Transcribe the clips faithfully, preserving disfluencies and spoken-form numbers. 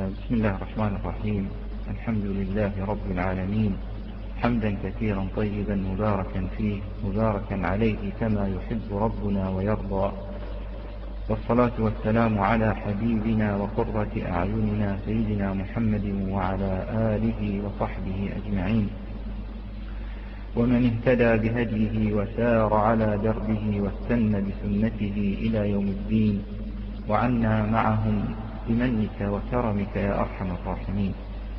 بسم الله الرحمن الرحيم. الحمد لله رب العالمين، حمدا كثيرا طيبا مباركا فيه مباركا عليه كما يحب ربنا ويرضى، والصلاة والسلام على حبيبنا وقرة أعيننا سيدنا محمد وعلى آله وصحبه أجمعين، ومن اهتدى بهديه وسار على دربه واستنى بسنته إلى يوم الدين، وعنا معهم بمنك وكرمك يا أرحم الراحمين.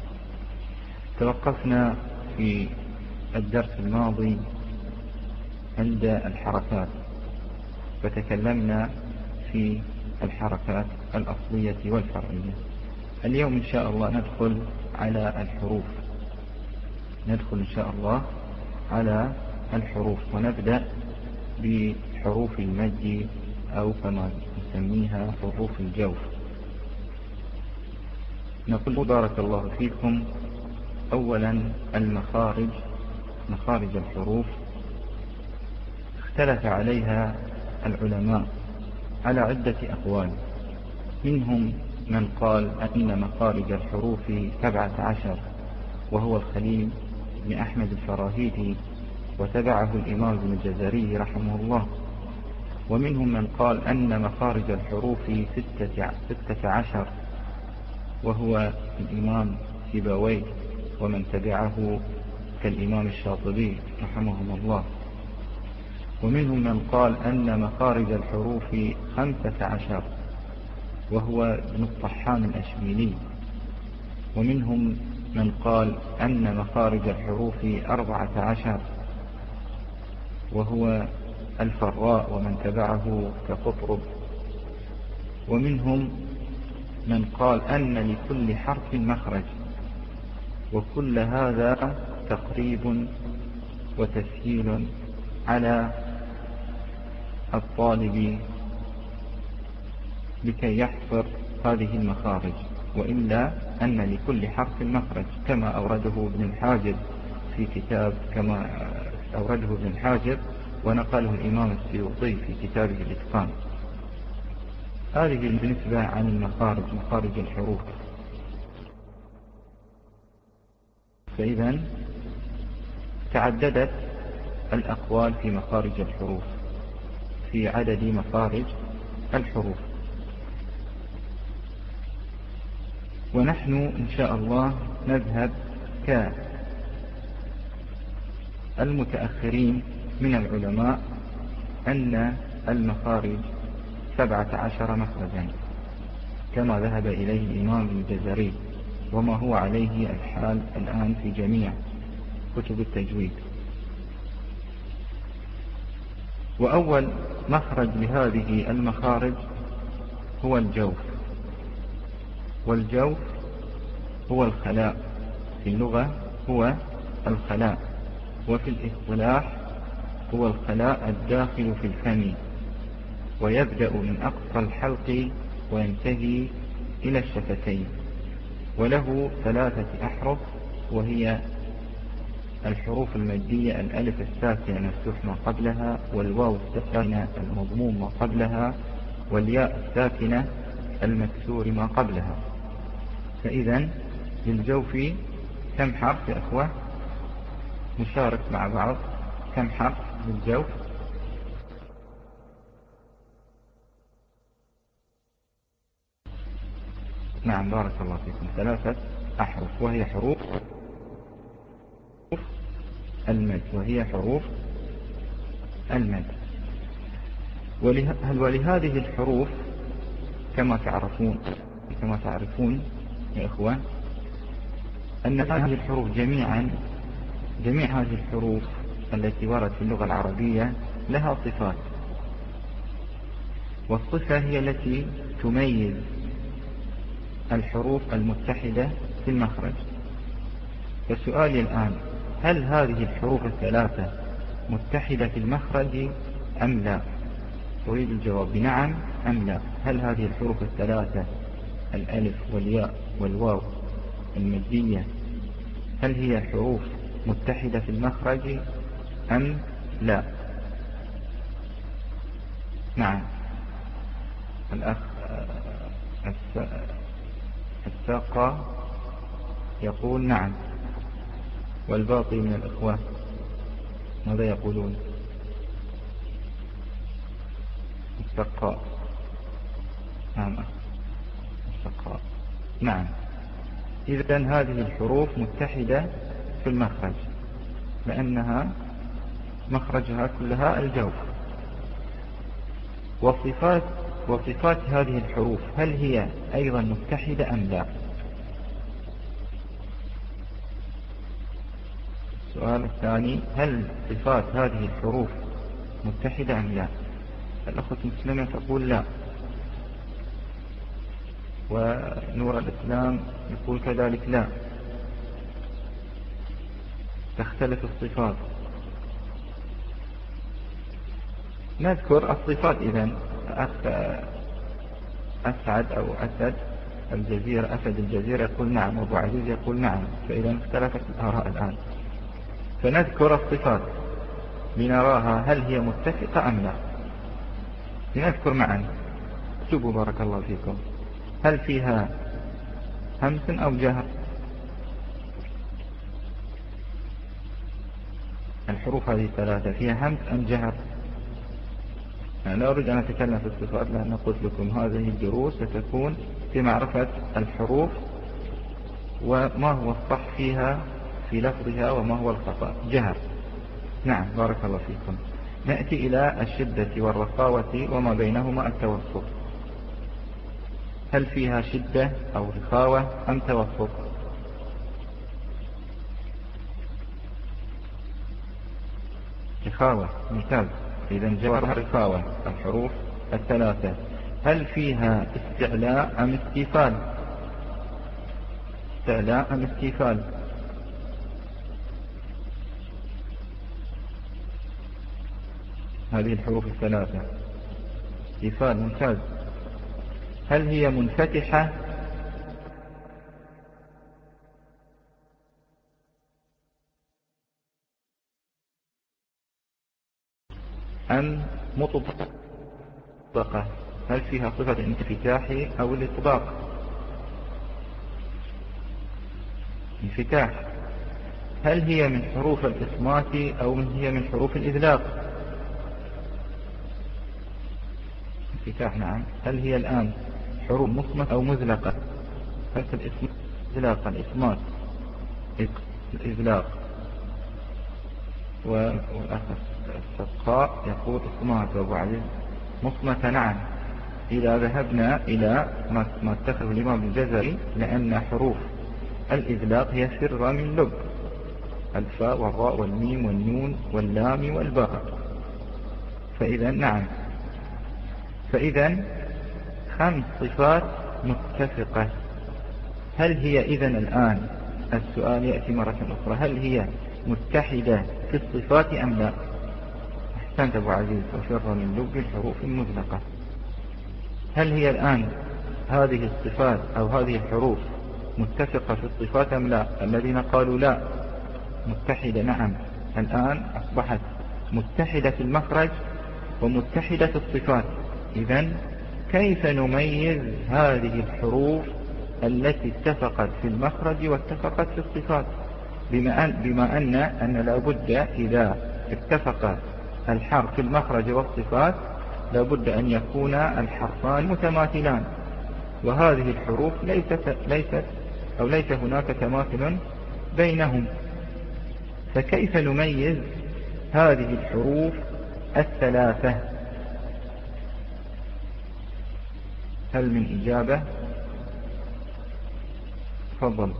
توقفنا في الدرس الماضي عند الحركات، فتكلمنا في الحركات الأصلية والفرعية. اليوم إن شاء الله ندخل على الحروف، ندخل إن شاء الله على الحروف، ونبدأ بحروف المد أو كما نسميها حروف الجوف. نقول بارك الله فيكم: أولا المخارج، مخارج الحروف اختلف عليها العلماء على عدة أقوال. منهم من قال أن مخارج الحروف سبعة عشر، وهو الخليل بن أحمد الفراهيدي، وتبعه الإمام ابن الجزري رحمه الله. ومنهم من قال أن مخارج الحروف ستة, ستة عشر، وهو الإمام سيبويه ومن تبعه كالإمام الشاطبي رحمهم الله. ومنهم من قال أن مخارج الحروف خمسة عشر، وهو ابن الطحان الأشبيلي. ومنهم من قال أن مخارج الحروف أربعة عشر، وهو الفراء ومن تبعه كقطرب. ومنهم من قال أن لكل حرف مخرج، وكل هذا تقريب وتسهيل على الطالب لكي يحفظ هذه المخارج، وإلا أن لكل حرف مخرج كما أورده ابن الحاجب في كتاب، كما أورده ابن الحاجب ونقله الإمام السيوطي في كتابه الإتقان. هذه بالنسبة عن المخارج، مخارج الحروف. فإذا تعددت الأقوال في مخارج الحروف، في عدد مخارج الحروف. ونحن إن شاء الله نذهب كالمتأخرين من العلماء أن المخارج سبعة عشر مخرجا، كما ذهب إليه الإمام ابن الجزري، وما هو عليه الحال الآن في جميع كتب التجويد. وأول مخرج لهذه المخارج هو الجوف، والجوف هو الخلاء، في اللغة هو الخلاء، وفي الاصطلاح هو الخلاء الداخل في الفم، ويبدأ من أقصى الحلق وينتهي إلى الشفتين، وله ثلاثة أحرف، وهي الحروف المادية: الألف الساكنة المفتوح ما قبلها، والواو الساكنة المضموم ما قبلها، والياء الساكنة المكسور ما قبلها. فإذا للجوف كم حرف يا أخوة؟ نشارك مع بعض. كم حرف للجوف؟ نعم، بارك الله فيكم، ثلاثة أحرف، وهي حروف المد، وهي حروف المد. ولهذه الحروف كما تعرفون كما تعرفون يا إخوان أن هذه الحروف جميعا جميع هذه الحروف التي وردت في اللغة العربية لها صفات، والصفة هي التي تميز الحروف المتحدة في المخرج. فسؤالي الآن: هل هذه الحروف الثلاثة متحدة في المخرج أم لا؟ أريد الجواب بنعم أم لا. هل هذه الحروف الثلاثة، الألف والياء والواو المادية، هل هي حروف متحدة في المخرج أم لا؟ نعم، الأخ الساقة يقول نعم، والباقي من الإخوة ماذا يقولون؟ السقاء. نعم السقاء. نعم. إذن هذه الحروف متحدة في المخرج، لأنها مخرجها كلها الجوف. وصفات وصفات هذه الحروف هل هي أيضا متحدة أم لا؟ السؤال الثاني، هل صفات هذه الحروف متحدة أم لا؟ الأخوة المسلمة تقول لا، ونور الإسلام يقول كذلك لا، تختلف الصفات. نذكر الصفات إذن. أسعد أو أسد الجزيرة، أسد الجزيرة يقول نعم، وأبو عزيز يقول نعم، فإذا اختلفت الآراء الآن. فنذكر الصفات لنراها هل هي متفقة أم لا. لنذكر معا. اكتبوا بارك الله فيكم. هل فيها همس أو جهر؟ الحروف هذه الثلاثة فيها همس أم جهر؟ أنا لا أريد أن أتكلم في الصفات، لأن قلت لكم هذه الدروس ستكون في معرفة الحروف وما هو الصح فيها في لفظها وما هو الخطأ. جهر. نعم بارك الله فيكم. نأتي إلى الشدة والرخاوة وما بينهما التوسط. هل فيها شدة أو رخاوة أم توسط؟ رخاوة. ممتاز. إذا جوابها رخاوة. الحروف الثلاثة هل فيها استعلاء أم استيفال؟ استعلاء أم استيفال؟ هذه الحروف الثلاثة استيفال. ممتاز. هل هي منفتحة أم مطبقة؟ هل فيها صفة الانفتاح أو الإطباق؟ انفتاح. هل هي من حروف الإصمات أو من هي من حروف الإذلاق؟ انفتاح. نعم. هل هي الآن حروف مصمت أو مزلقة؟ هل في الإصمات إذلاق الإصمات الإذلاق؟ والأخ السقاء يقول إصمات، وأبو عزيز مصمت. نعم. إذا ذهبنا إلى ما اتخذه الإمام الجزري، لأن حروف الإذلاق هي سر من لب، الفاء والراء والميم والنون واللام والباء. فإذا نعم. فإذا خمس صفات متفقة. هل هي إذن الآن السؤال يأتي مرة أخرى، هل هي متحدة في الصفات أم لا؟ أحسنت أبو عزيز. وفر من لب الحروف المزلقة. هل هي الآن هذه الصفات أو هذه الحروف متفقة في الصفات أم لا؟ الذين قالوا لا متحدة. نعم. الآن أصبحت متحدة في المخرج ومتحدة في الصفات. إذن كيف نميز هذه الحروف التي اتفقت في المخرج واتفقت في الصفات؟ بما أن, بما أن, أن لابد إذا اتفق الحرف في المخرج والصفات لابد أن يكون الحرفان متماثلان، وهذه الحروف ليست, ليست أو ليس هناك تماثل بينهم. فكيف نميز هذه الحروف الثلاثة؟ هل من إجابة؟ تفضل.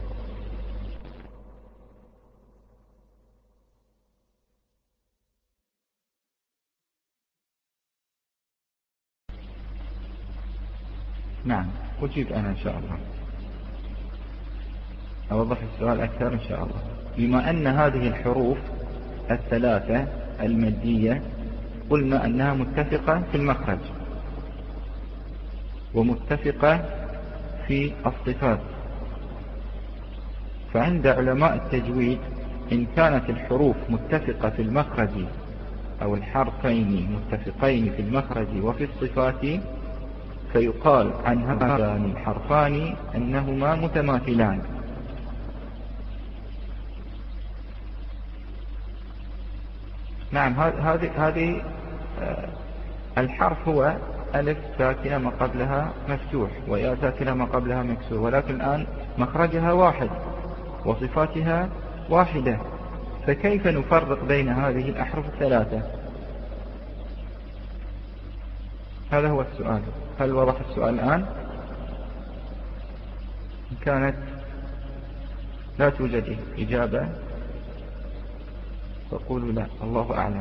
نعم أجيب أنا إن شاء الله. أوضح السؤال أكثر إن شاء الله. بما أن هذه الحروف الثلاثة المادية قلنا أنها متفقة في المخرج ومتفقة في الصفات، فعند علماء التجويد إن كانت الحروف متفقة في المخرج أو الحرفين متفقين في المخرج وفي الصفات فيقال عن هذان الحرفان أنهما متماثلان. نعم، هذه هذه الحرف هو ألف ساكنة ما قبلها مفتوح وياء ساكنة ما قبلها مكسور، ولكن الآن مخرجها واحد وصفاتها واحدة، فكيف نفرق بين هذه الأحرف الثلاثة؟ هذا هو السؤال. هل وضح السؤال الآن؟ إن كانت لا توجد إجابة فقولوا لا، الله أعلم.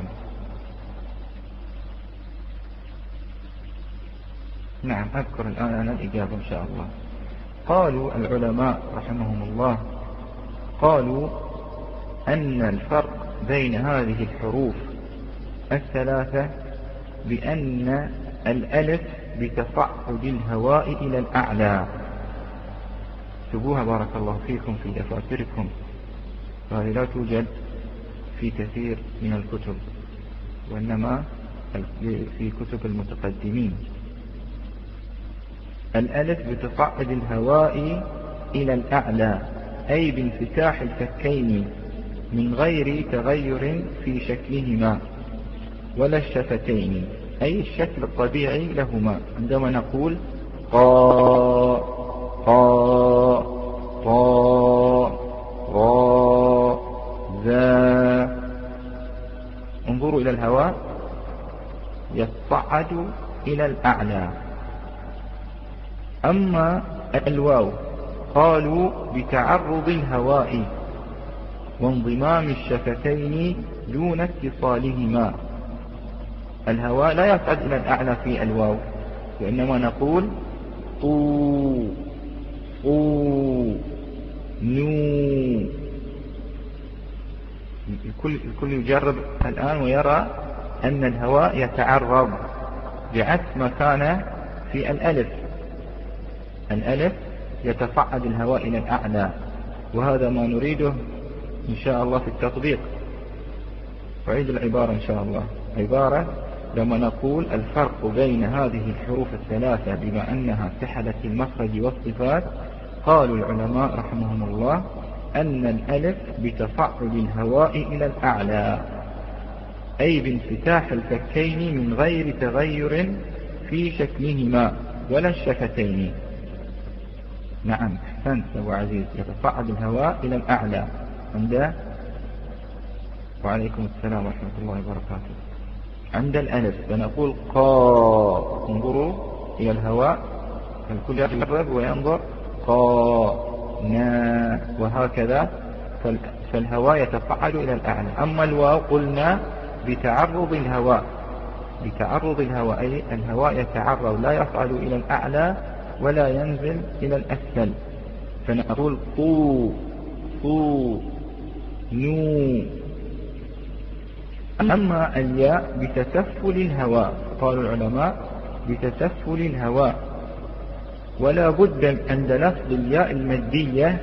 نعم، أذكر الآن أنا الإجابة إن شاء الله. قالوا العلماء رحمهم الله، قالوا أن الفرق بين هذه الحروف الثلاثة بأن الألف بتصعد الهواء إلى الأعلى. اكتبوها بارك الله فيكم في دفاتركم، وهذه لا توجد في كثير من الكتب، وإنما في كتب المتقدمين. الألف بتصعد الهواء إلى الأعلى، أي بانفتاح الفكين من غير تغير في شكلهما ولا الشفتين، أي الشكل الطبيعي لهما. عندما نقول قا قا طا را ذا، انظروا إلى الهواء يصعد إلى الأعلى. أما الواو قالوا بتعرض الهواء وانضمام الشفتين دون اتصالهما. الهواء لا يصعد إلى الأعلى في الواو، وإنما نقول طو طو نو. الكل, الكل يجرب الآن ويرى أن الهواء يتعرض بعكس ما كان في الألف. الألف يتصعد الهواء إلى الأعلى، وهذا ما نريده إن شاء الله في التطبيق. أعيد العبارة إن شاء الله. عبارة لما نقول الفرق بين هذه الحروف الثلاثة بما أنها اتحدت المخرج والصفات، قالوا العلماء رحمهم الله أن الألف بتصعد الهواء إلى الأعلى، أي بانفتاح الفكين من غير تغير في شكلهما ولا الشفتين. نعم، أحسنت أبو عزيز، يتصعد الهواء إلى الأعلى. عند وعليكم السلام ورحمة الله وبركاته. عند الألف فنقول قا، انظروا إلى الهواء، الكل يجرب وينظر قا نا، وهكذا، فالهواء يتصعد إلى الأعلى. أما الواو قلنا بتعرض الهواء، بتعرض الهواء، أي الهواء يتعرض لا يصعد إلى الأعلى ولا ينزل إلى الأسفل، فنقول طو طو نو. أما الياء بتسفل الهواء، قال العلماء بتسفل الهواء، ولا بد عند لفظ الياء المادية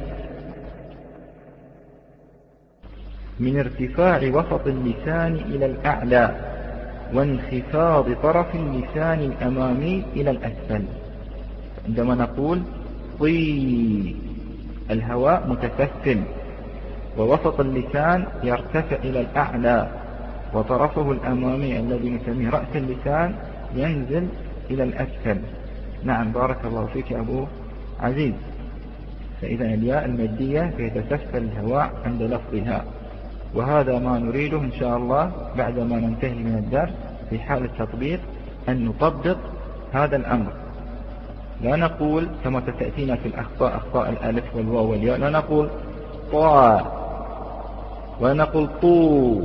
من ارتفاع وسط اللسان إلى الأعلى وانخفاض طرف اللسان الأمامي إلى الأسفل. عندما نقول طي، الهواء متسفل ووسط اللسان يرتفع إلى الأعلى، وطرفه الأمامي الذي نسميه رأس اللسان ينزل إلى الأسفل. نعم، بارك الله فيك أبو عزيز. فإذا الياء المادية يتسفل الهواء عند لفظها، وهذا ما نريده إن شاء الله بعدما ننتهي من الدرس في حال التطبيق، أن نطبق هذا الأمر. لا نقول كما تأتينا في الأخطاء، أخطاء الألف والواو والياء، لا نقول طا ونقول طو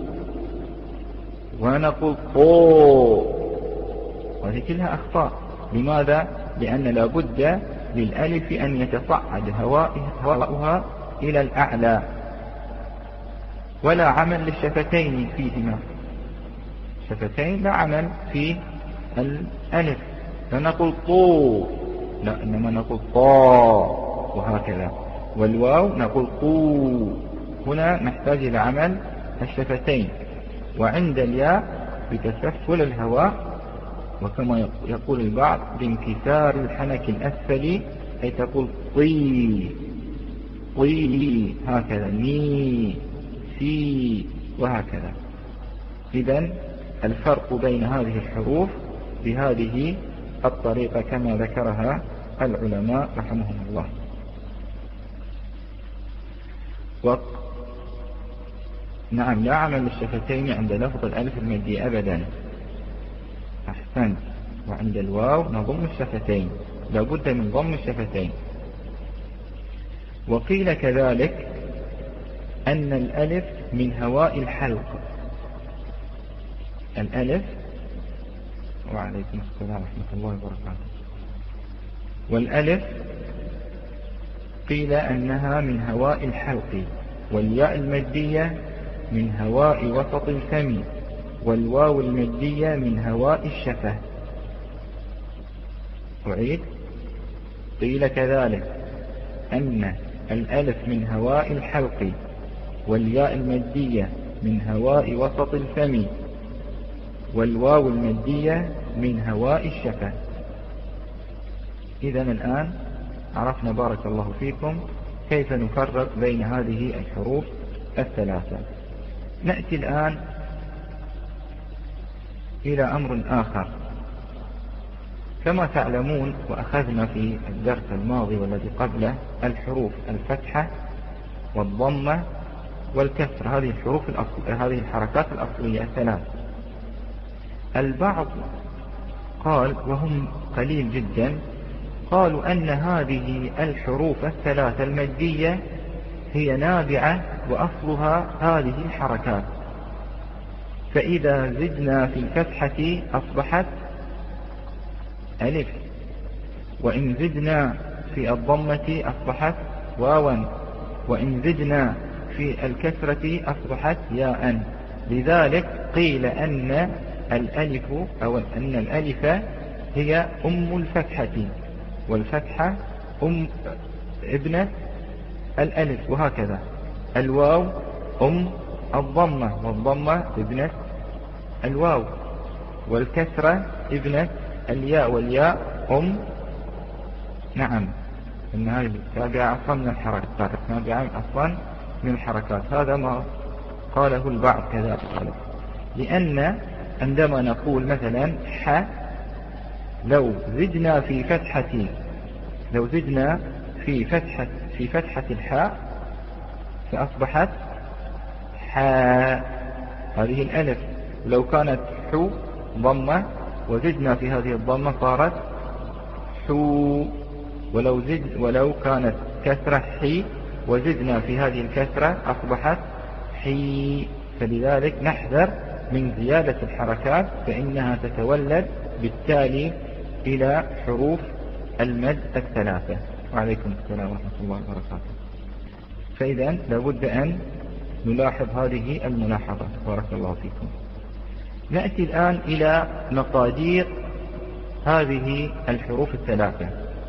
ونقول طو، وهذه كلها أخطاء. لماذا؟ لأن لا بد للألف أن يتصعد هواءها إلى الأعلى، ولا عمل للشفتين فيهما. شفتين لا عمل في الألف، لا نقول طو، لا، إنما نقول طا، وهكذا. والواو نقول طو، هنا نحتاج إلى عمل الشفتين. وعند الياء بتسفل الهواء وكما يقول البعض بانكسار الحنك الأسفلي، أي تقول طي طي هكذا، مي سي وهكذا. إذن الفرق بين هذه الحروف بهذه الطريقة كما ذكرها العلماء رحمهم الله. و... نعم، لا عمل للشفتين عند لفظ الألف المادية أبدا. أحسنت. وعند الواو نضم الشفتين، لا بد من ضم الشفتين. وقيل كذلك أن الألف من هواء الحلق. الألف، وعليكم السلام ورحمة الله وبركاته. والألف قيل أنها من هواء الحلق، والياء المادية من هواء وسط الفم، والواو المادية من هواء الشفة. أعيد. قيل كذلك أن الألف من هواء الحلق، والياء المادية من هواء وسط الفم، والواو المادية من هواء الشفة. إذن الآن عرفنا بارك الله فيكم كيف نفرق بين هذه الحروف الثلاثة. نأتي الآن إلى أمر آخر. كما تعلمون وأخذنا في الدرس الماضي والذي قبله الحروف الفتحة والضمة والكسر، هذه الحروف الأصل... هذه الحركات الأصلية الثلاث. البعض قال، وهم قليل جدا، قالوا أن هذه الحروف الثلاثة المادية هي نابعة وأصلها هذه الحركات، فإذا زدنا في الفتحة أصبحت ألف، وإن زدنا في الضمة أصبحت واوا، وإن زدنا في الكسرة أصبحت ياء. لذلك قيل أن الألف أو أن الألف هي أم الفتحة، والفتحة أم ابنة الألف، وهكذا. الواو أم الضمة، والضمة ابنة الواو، والكسرة ابنة الياء، والياء أم نعم إن هذه تابعة أصلا من الحركات، تابعة أصلا من الحركات. هذا ما قاله البعض كذلك، لأن عندما نقول مثلا ح، لو زدنا في فتحة لو زدنا في فتحة في فتحة الحاء فأصبحت حاء، هذه الألف. لو كانت حو ضمة وزدنا في هذه الضمة صارت حو، ولو زد ولو كانت كسرة حي وزدنا في هذه الكسرة أصبحت حي. فلذلك نحذر من زيادة الحركات، فإنها تتولد بالتالي إلى حروف المد الثلاثة. وعليكم السلام ورحمة الله وبركاته. فإذا لابد أن نلاحظ هذه الملاحظة. بارك الله فيكم. نأتي الآن إلى مقادير هذه الحروف الثلاثة.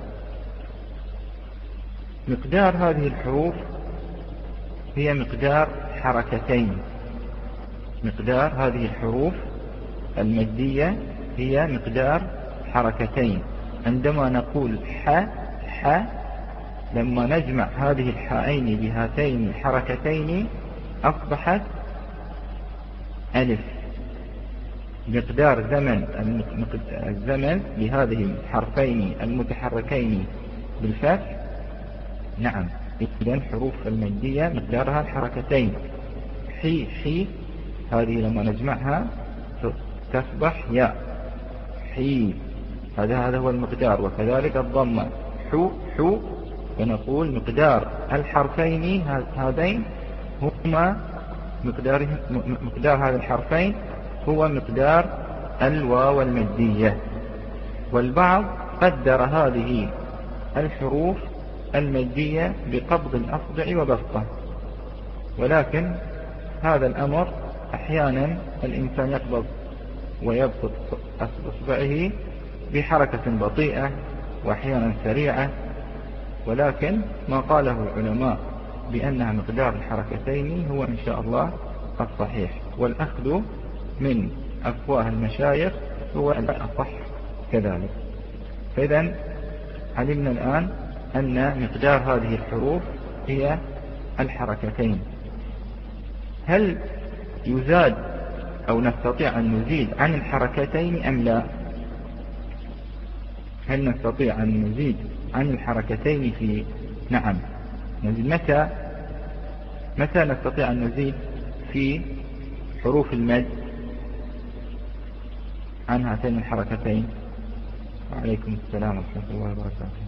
مقدار هذه الحروف هي مقدار حركتين. مقدار هذه الحروف المادية هي مقدار حركتين. عندما نقول ح ح، لما نجمع هذه الحائين بهاتين الحركتين أصبحت ألف. مقدار زمن الزمن لهذه الحرفين المتحركين بالفتح نعم. إذن حروف المادية مقدارها الحركتين. حي حي، هذه لما نجمعها تصبح ياء حي، هذا هذا هو المقدار. وكذلك الضمة حو حو، فنقول مقدار الحرفين هذين هما مقدار مقدار هذا الحرفين هو مقدار الواو المادية. والبعض قدر هذه الحروف المادية بقبض الأصبع وبسطه، ولكن هذا الأمر أحيانا الإنسان يقبض ويبسط أصبعه بحركة بطيئة وأحيانا سريعة، ولكن ما قاله العلماء بأنها مقدار الحركتين هو إن شاء الله الصحيح، والأخذ من أفواه المشايخ هو الأصح كذلك. فإذا علمنا الآن أن مقدار هذه الحروف هي الحركتين. هل يزاد أو نستطيع أن نزيد عن الحركتين أم لا؟ هل نستطيع أن نزيد عن الحركتين في نعم نزيد. متى متى نستطيع أن نزيد في حروف المد عن هاتين الحركتين؟ وعليكم السلام ورحمة الله وبركاته.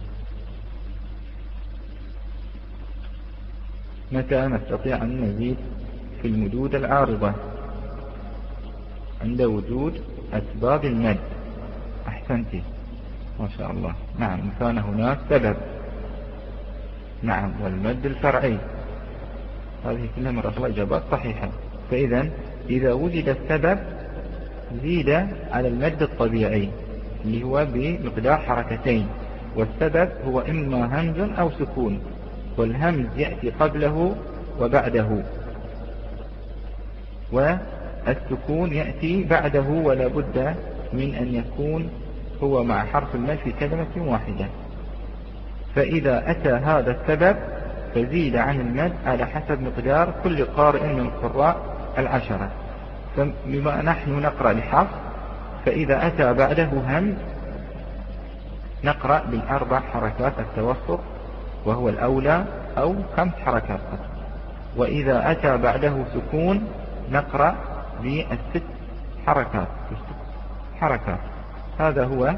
متى نستطيع أن نزيد في المدود العارضة؟ عند وجود أسباب المد. أحسنتي ما شاء الله. نعم، كان هناك سبب. نعم، والمد الفرعي. هذه كلها مرة الله إجابات صحيحة. فإذا إذا وجد السبب زيد على المد الطبيعي اللي هو بمقدار حركتين، والسبب هو إما همز أو سكون، والهمز يأتي قبله وبعده، والسكون يأتي بعده، ولا بد من أن يكون هو مع حرف المد في كلمة واحدة. فإذا أتى هذا السبب فزيد عن المد على حسب مقدار كل قارئ من القراء العشرة. فبما نحن نقرأ لحفظ، فإذا أتى بعده همز نقرأ بالأربع حركات التوسط وهو الأولى، أو خمس حركات. وإذا أتى بعده سكون نقرأ بالست حركات حركات هذا هو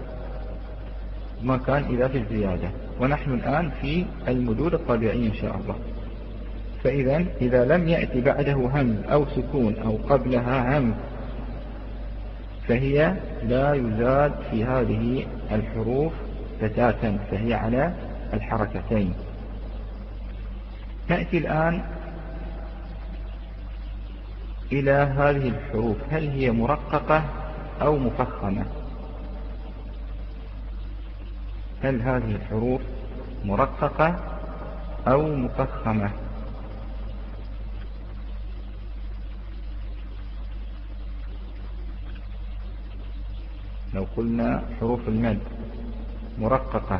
ما كان إذا في الزيادة. ونحن الآن في المدود الطبيعية إن شاء الله. فإذا إذا لم يأتي بعده همز أو سكون أو قبلها همز فهي لا يزاد في هذه الحروف بتاتا، فهي على الحركتين. نأتي الآن إلى هذه الحروف، هل هي مرققة أو مفخمة؟ هل هذه الحروف مرققة أو مفخمة؟ لو قلنا حروف المد مرققة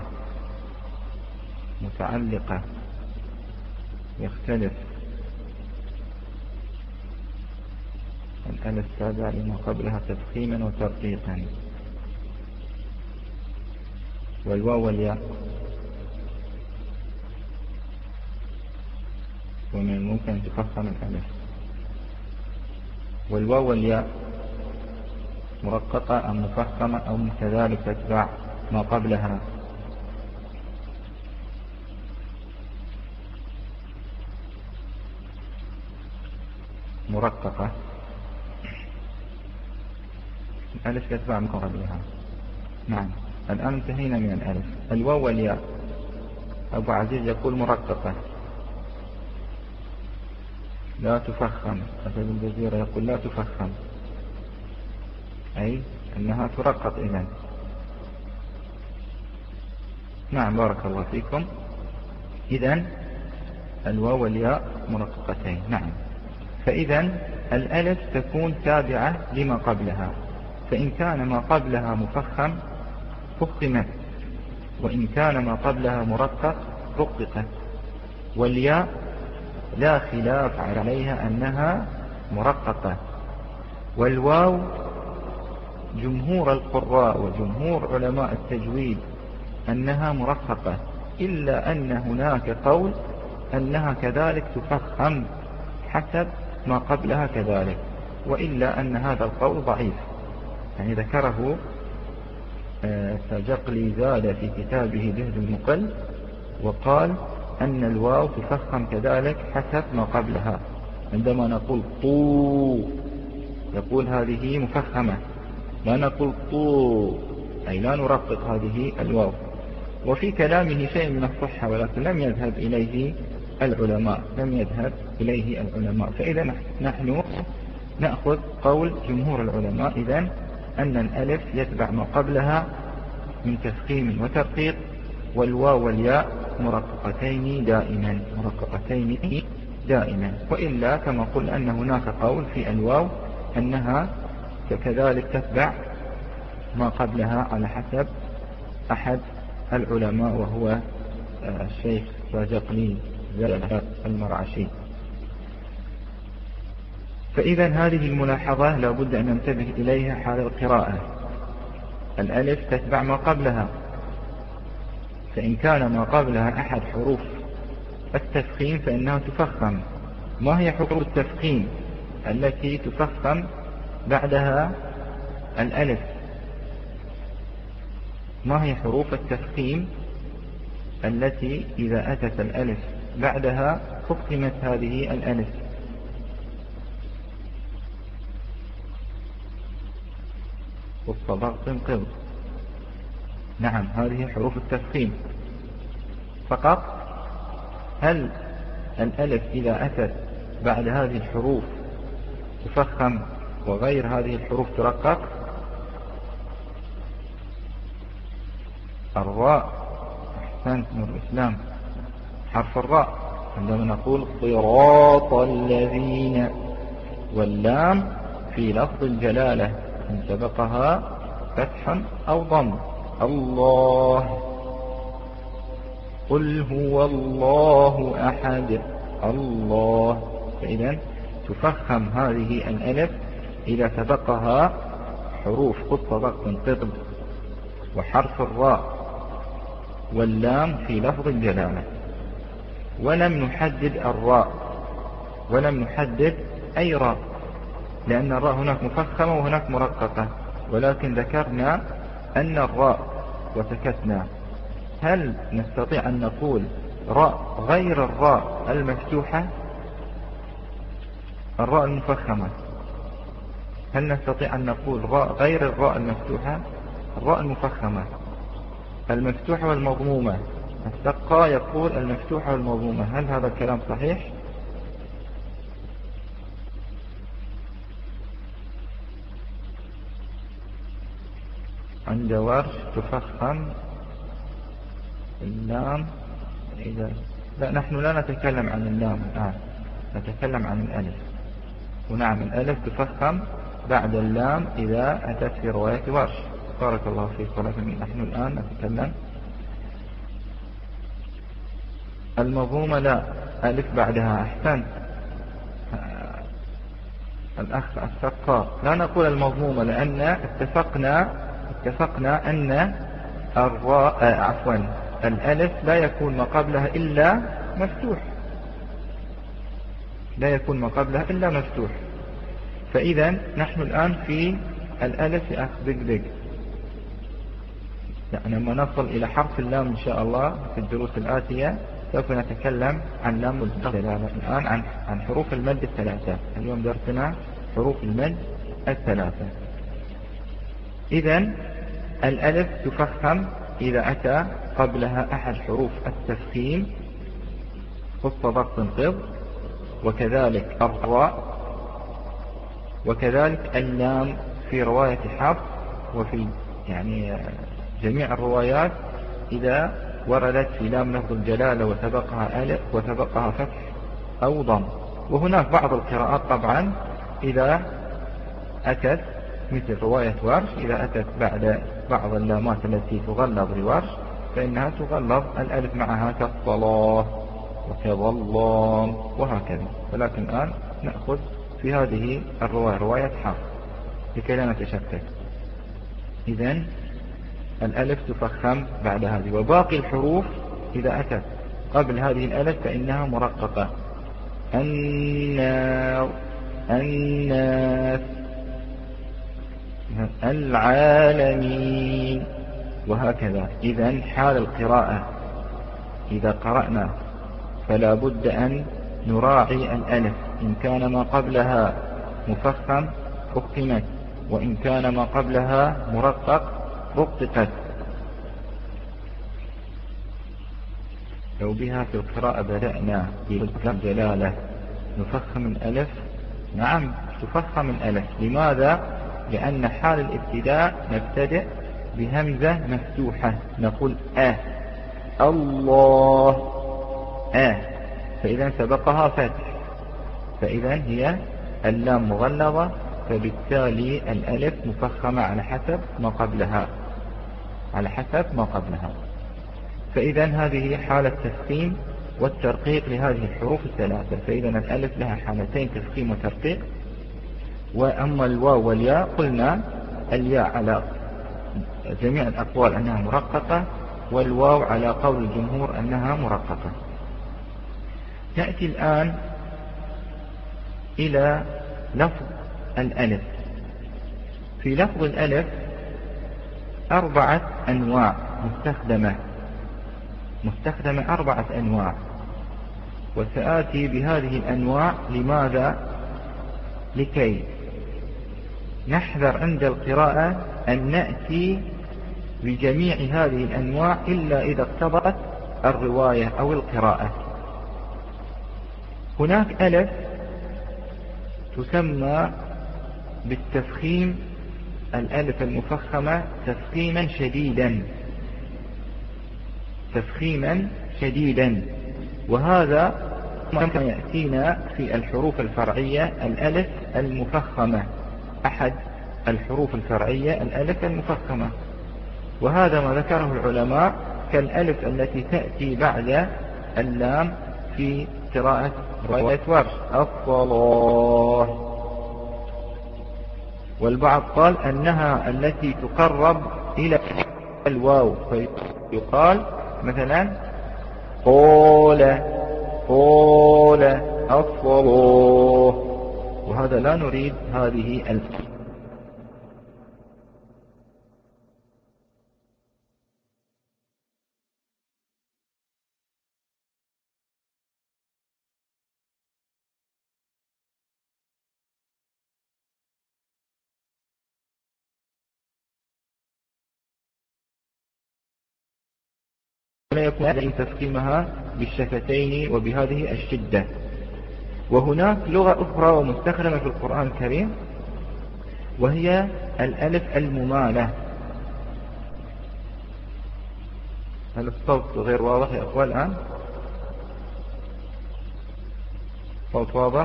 متعلقة يختلف الألف تابع لما قبلها تفخيما وترقيقا، والواو والياء ومن الممكن أن تفخم الألف. والواو والياء مرققة أم مفخمة أو كذلك تتبع ما قبلها؟ مرققة. الألف تتبع ما قبلها. نعم، الآن انتهينا من الألف. الواو والياء أبو عزيز يقول مرققة لا تفخم. أسد الجزيرة يقول لا تفخم، أي أنها ترقق إذن. نعم، بارك الله فيكم. إذن الواو والياء مرققتين. نعم. فإذن الألف تكون تابعة لما قبلها، فإن كان ما قبلها مفخم فخمت، وإن كان ما قبلها مرقق رققت. والياء لا خلاف عليها أنها مرققة. والواو جمهور القراء وجمهور علماء التجويد أنها مرققة، إلا أن هناك قول أنها كذلك تفخم حسب ما قبلها كذلك، وإلا أن هذا القول ضعيف. يعني ذكره سجقلي زاد في كتابه جهد المقل، وقال أن الواو تفخم كذلك حسب ما قبلها. عندما نقول طو يقول هذه مفخمة، لا نقول طو أي لا نرقق هذه الواو. وفي كلامه شيء من الصحة، ولكن لم يذهب إليه العلماء لم يذهب إليه العلماء فإذا نحن نأخذ قول جمهور العلماء إذن أن الألف يتبع ما قبلها من تفخيم وترقيق، والواو والياء مرققتين دائما مرققتين دائما. وإلا كما قل أن هناك قول في الواو أنها كذلك تتبع ما قبلها على حسب أحد العلماء وهو الشيخ باجقلي المرعشي. فإذا هذه الملاحظة لا بد أن ننتبه إليها حال القراءة. الألف تتبع ما قبلها، فإن كان ما قبلها أحد حروف التفخيم فإنها تفخم. ما هي حروف التفخيم التي تفخم بعدها الألف؟ ما هي حروف التفخيم التي إذا أتت الألف بعدها فخمت هذه الألف؟ والصباغ تنقض. نعم، هذه حروف التفخيم فقط. هل الألف إذا أتت بعد هذه الحروف تفخم وغير هذه الحروف ترقق؟ الراء، أحسنت نور الإسلام، حرف الراء عندما نقول صراط الذين، واللام في لفظ الجلالة إن سبقها فتح أو ضم. الله، قل هو الله أحد، الله. فإذا تفخم هذه الألف إذا سبقها حروف قط ضغط قطب وحرف الراء واللام في لفظ الجلالة. ولم نحدد الراء، ولم نحدد أي راء، لأن الراء هناك مفخمة وهناك مرققة، ولكن ذكرنا أن الراء وسكتنا. هل نستطيع أن نقول راء غير الراء المفتوحة، الراء المفخمة؟ هل نستطيع أن نقول راء غير الراء المفتوحة؟ الراء المفخمة المفتوحة والمضمومة. السقا يقول المفتوحة والمضمومة. هل هذا الكلام صحيح؟ عند ورش تفخم اللام إذا لا، نحن لا نتكلم عن اللام الآن، نتكلم عن الألف. ونعم، الألف تفخم بعد اللام إذا أتت في رواية ورش. بارك الله فيك. ولكن نحن الآن نتكلم المضمومة لا، ألف بعدها. أحسن الأخ السقا، لا نقول المضمومة لأن اتفقنا اتفقنا أن الراء عفوا الألف لا يكون ما قبلها إلا مفتوح، لا يكون ما قبلها إلا مفتوح. فإذا نحن الآن في الألف يا أخ دق دق، يعني لما نصل إلى حرف اللام إن شاء الله في الدروس الآتية سوف نتكلم عن لام الدلالة. الآن عن عن حروف المد الثلاثة. اليوم درسنا حروف المد الثلاثة. إذن الألف تفخم إذا أتى قبلها أحد حروف التفخيم خط ضغط انقض، وكذلك الراء، وكذلك اللام في رواية حفص، وفي يعني جميع الروايات إذا وردت في لام لفظ الجلالة وسبقها ألف وسبقها فتح أو ضم. وهناك بعض القراءات طبعا إذا أتت مثل رواية ورش، إذا أتت بعد بعض اللامات التي تغلظ لورش فإنها تغلظ الألف معها كالصلاة وكظلام وهكذا. ولكن الآن نأخذ في هذه الرواية رواية حفص لكي لا نتشتت. إذن الألف تفخم بعد هذه، وباقي الحروف إذا أتت قبل هذه الألف فإنها مرققة. النار، الناس، العالمين، وهكذا. إذن حال القراءة إذا قرأنا فلا بد أن نراعي الألف، إن كان ما قبلها مفخم فخمت، وإن كان ما قبلها مرقق رققت. لو بها في القراءة بدأنا بلفظ جلالة نفخم الألف، نعم تفخم الألف. لماذا؟ لأن حال الابتداء نبتدئ بهمزة مفتوحة، نقول أه الله أه، فإذا سبقها فتح، فإذا هي اللام مغلظة فبالتالي الألف مفخمة على حسب ما قبلها على حسب ما قبلها فإذا هذه حالة تفخيم والترقيق لهذه الحروف الثلاثة. فإذا الألف لها حالتين تفخيم وترقيق. وأما الواو والياء قلنا الياء على جميع الأقوال أنها مرققة، والواو على قول الجمهور أنها مرققة. نأتي الآن إلى لفظ الألف. في لفظ الألف أربعة أنواع مستخدمة مستخدمة أربعة أنواع، وسآتي بهذه الأنواع. لماذا؟ لكي نحذر عند القراءة أن نأتي بجميع هذه الأنواع إلا إذا اقتضت الرواية أو القراءة. هناك ألف تسمى بالتفخيم، الألف المفخمة تفخيما شديدا تفخيما شديدا وهذا ما يأتينا في الحروف الفرعية الألف المفخمة، أحد الحروف الفرعية الألف المفخمة. وهذا ما ذكره العلماء كالألف التي تأتي بعد اللام في قراءة رواية ورش الصلاة. والبعض قال أنها التي تقرب إلى الواو، فيقال مثلا قول قول الصلاة، وهذا لا نريد هذه الفرق. ولا يكون عليه تفخيمها بالشفتين وبهذه الشدة. وهناك لغة أخرى ومستخدمة في القرآن الكريم وهي الألف الممالة. هل الصوت غير واضح يا أخوة الآن؟ صوت واضح؟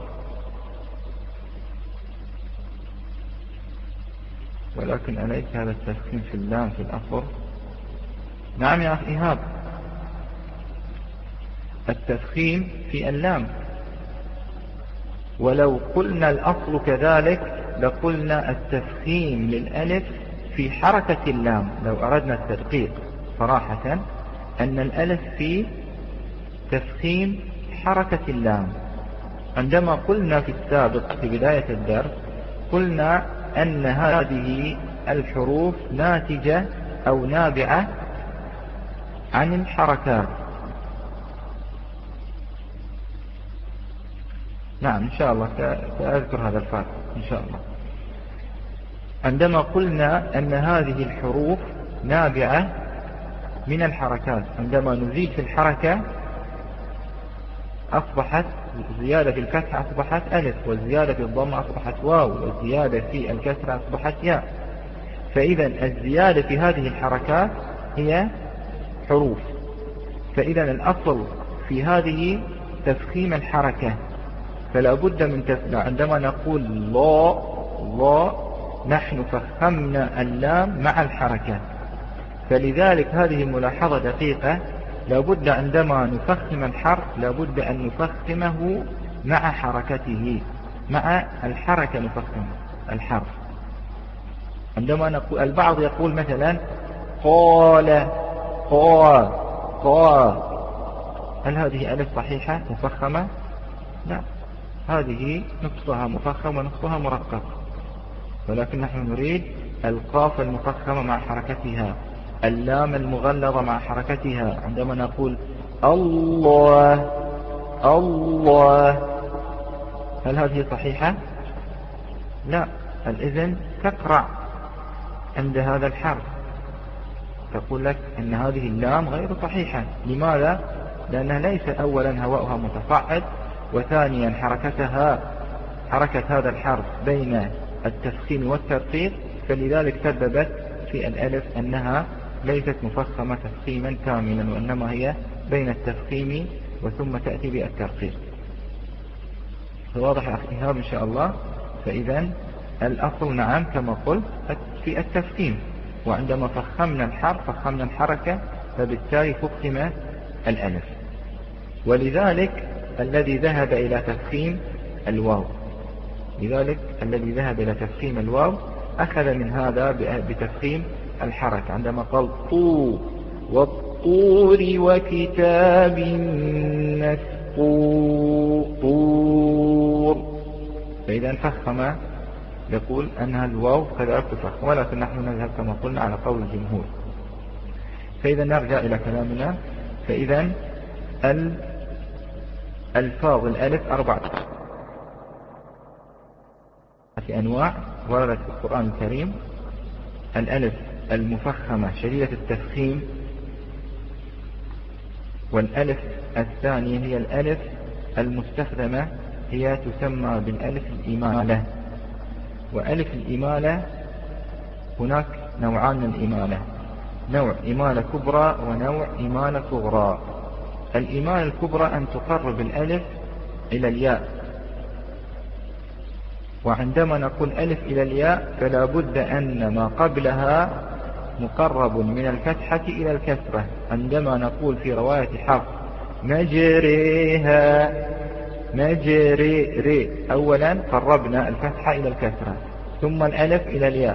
ولكن عليك هذا التفخيم في اللام في الأصل. نعم يا أخي إيهاب، التفخيم في اللام. ولو قلنا الأصل كذلك لقلنا التفخيم للألف في حركة اللام. لو أردنا التدقيق صراحة أن الألف في تفخيم حركة اللام. عندما قلنا في السابق في بداية الدرس قلنا أن هذه الحروف ناتجة أو نابعة عن الحركات. نعم إن شاء الله سأذكر هذا الفرق إن شاء الله. عندما قلنا أن هذه الحروف نابعة من الحركات، عندما نزيد في الحركة أصبحت زيادة في الفتح أصبحت ألف، والزيادة في الضم أصبحت واو، والزيادة في الكسر أصبحت ياء. فإذا الزيادة في هذه الحركات هي حروف. فإذا الأصل في هذه تفخيم الحركة، فلا بد من تفخيم. عندما نقول لا لا نحن فخمنا اللام مع الحركة. فلذلك هذه ملاحظة دقيقة، لا بد عندما نفخم الحرف لا بد أن نفخمه مع حركته، مع الحركة نفخم الحرف. عندما نقول البعض يقول مثلا قال قال قال، هل هذه ألف صحيحة مفخمة؟ لا، هذه نصفها مفخم ونصفها مرقق، ولكن نحن نريد القاف المفخمة مع حركتها، اللام المغلظة مع حركتها. عندما نقول الله الله، هل هذه صحيحة؟ لا، الإذن تقرع عند هذا الحرف، تقول لك أن هذه اللام غير صحيحة. لماذا؟ لأنها ليس أولا هواؤها متصاعد، وثانيا حركتها حركة هذا الحرف بين التفخيم والترقيق، فلذلك سببت في الألف أنها ليست مفخمة تفخيما كاملا، وإنما هي بين التفخيم وثم تأتي بالترقيق. واضح يا أخي إيهاب إن شاء الله؟ فإذا الأصل نعم كما قلت في التفخيم، وعندما فخمنا الحرف فخمنا الحركة، فبالتالي فخم الألف. ولذلك الذي ذهب إلى تفخيم الواو لذلك الذي ذهب إلى تفخيم الواو أخذ من هذا بتفخيم الحركة عندما قال طو والطور وكتاب مسطور، فإذا فخم يقول أنها الواو كذلك تفخم، ولكن نحن نذهب كما قلنا على قول الجمهور. فإذا نرجع إلى كلامنا. فإذا الألفاظ الألف أربعة أنواع وردت في القرآن الكريم. الألف المفخمة شديدة التفخيم، والألف الثانية هي الألف المستخدمة، هي تسمى بالألف الإمالة. وألف الإمالة هناك نوعان من الإمالة، نوع إمالة كبرى ونوع إمالة صغرى. الإمالة الكبرى أن تقرب الألف إلى الياء، وعندما نقول ألف إلى الياء فلا بد أن ما قبلها مقرب من الفتحة إلى الكسرة. عندما نقول في رواية حفص مجريها مجري ري، أولا قربنا الفتحة إلى الكسرة ثم الألف إلى الياء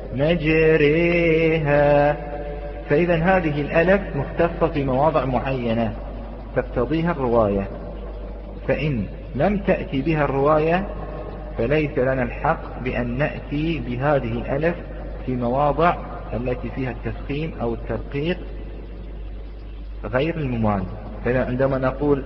مجريها. فإذا هذه الألف مختصة في مواضع معينة تقتضيها الرواية، فإن لم تأتي بها الرواية فليس لنا الحق بأن نأتي بهذه الألف في مواضع التي فيها التفخيم أو الترقيق غير الممال. فعندما نقول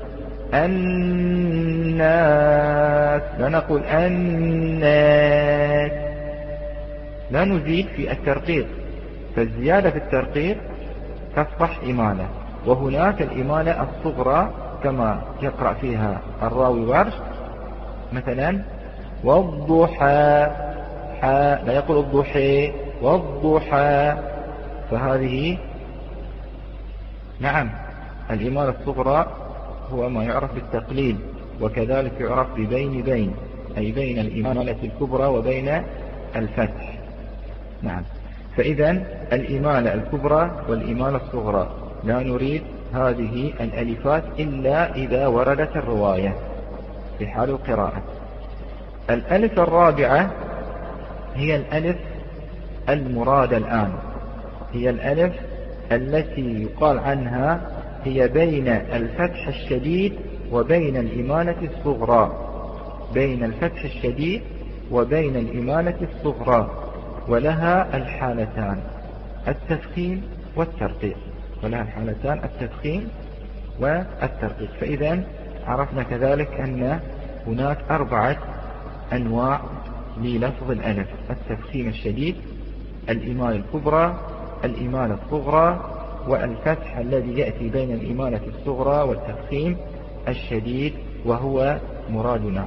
الناس لا نقول الناس، لا نزيد في الترقيق، فالزيادة في الترقيق تصبح إمالة. وهناك الإمالة الصغرى كما يقرأ فيها الراوي ورش، مثلا والضحى، لا يقول الضحى والضحى، فهذه نعم الإمالة الصغرى هو ما يعرف بالتقليل، وكذلك يعرف ببين بين، أي بين الإمالة الكبرى وبين الفتح. نعم، فإذا الإمالة الكبرى والإمالة الصغرى لا نريد هذه الألفات إلا إذا وردت الرواية في حال القراءة. الألف الرابعة هي الألف المراد الآن، هي الألف التي يقال عنها هي بين الفتح الشديد وبين الإمالة الصغرى، بين الفتح الشديد وبين الإمالة الصغرى، ولها الحالتان التفخيم والترقيق، ولها الحالتان التفخيم والترقيق. فإذا عرفنا كذلك أن هناك أربعة أنواع للفظ الألف: التفخيم الشديد، الإمالة الكبرى، الإمالة الصغرى، والفتح الذي يأتي بين الإمالة الصغرى والتفخيم الشديد، وهو مرادنا.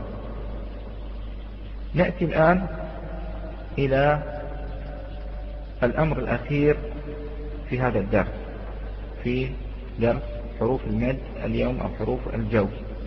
نأتي الآن إلى الأمر الأخير في هذا الدرس، في درس حروف المد اليوم أو حروف الجوف.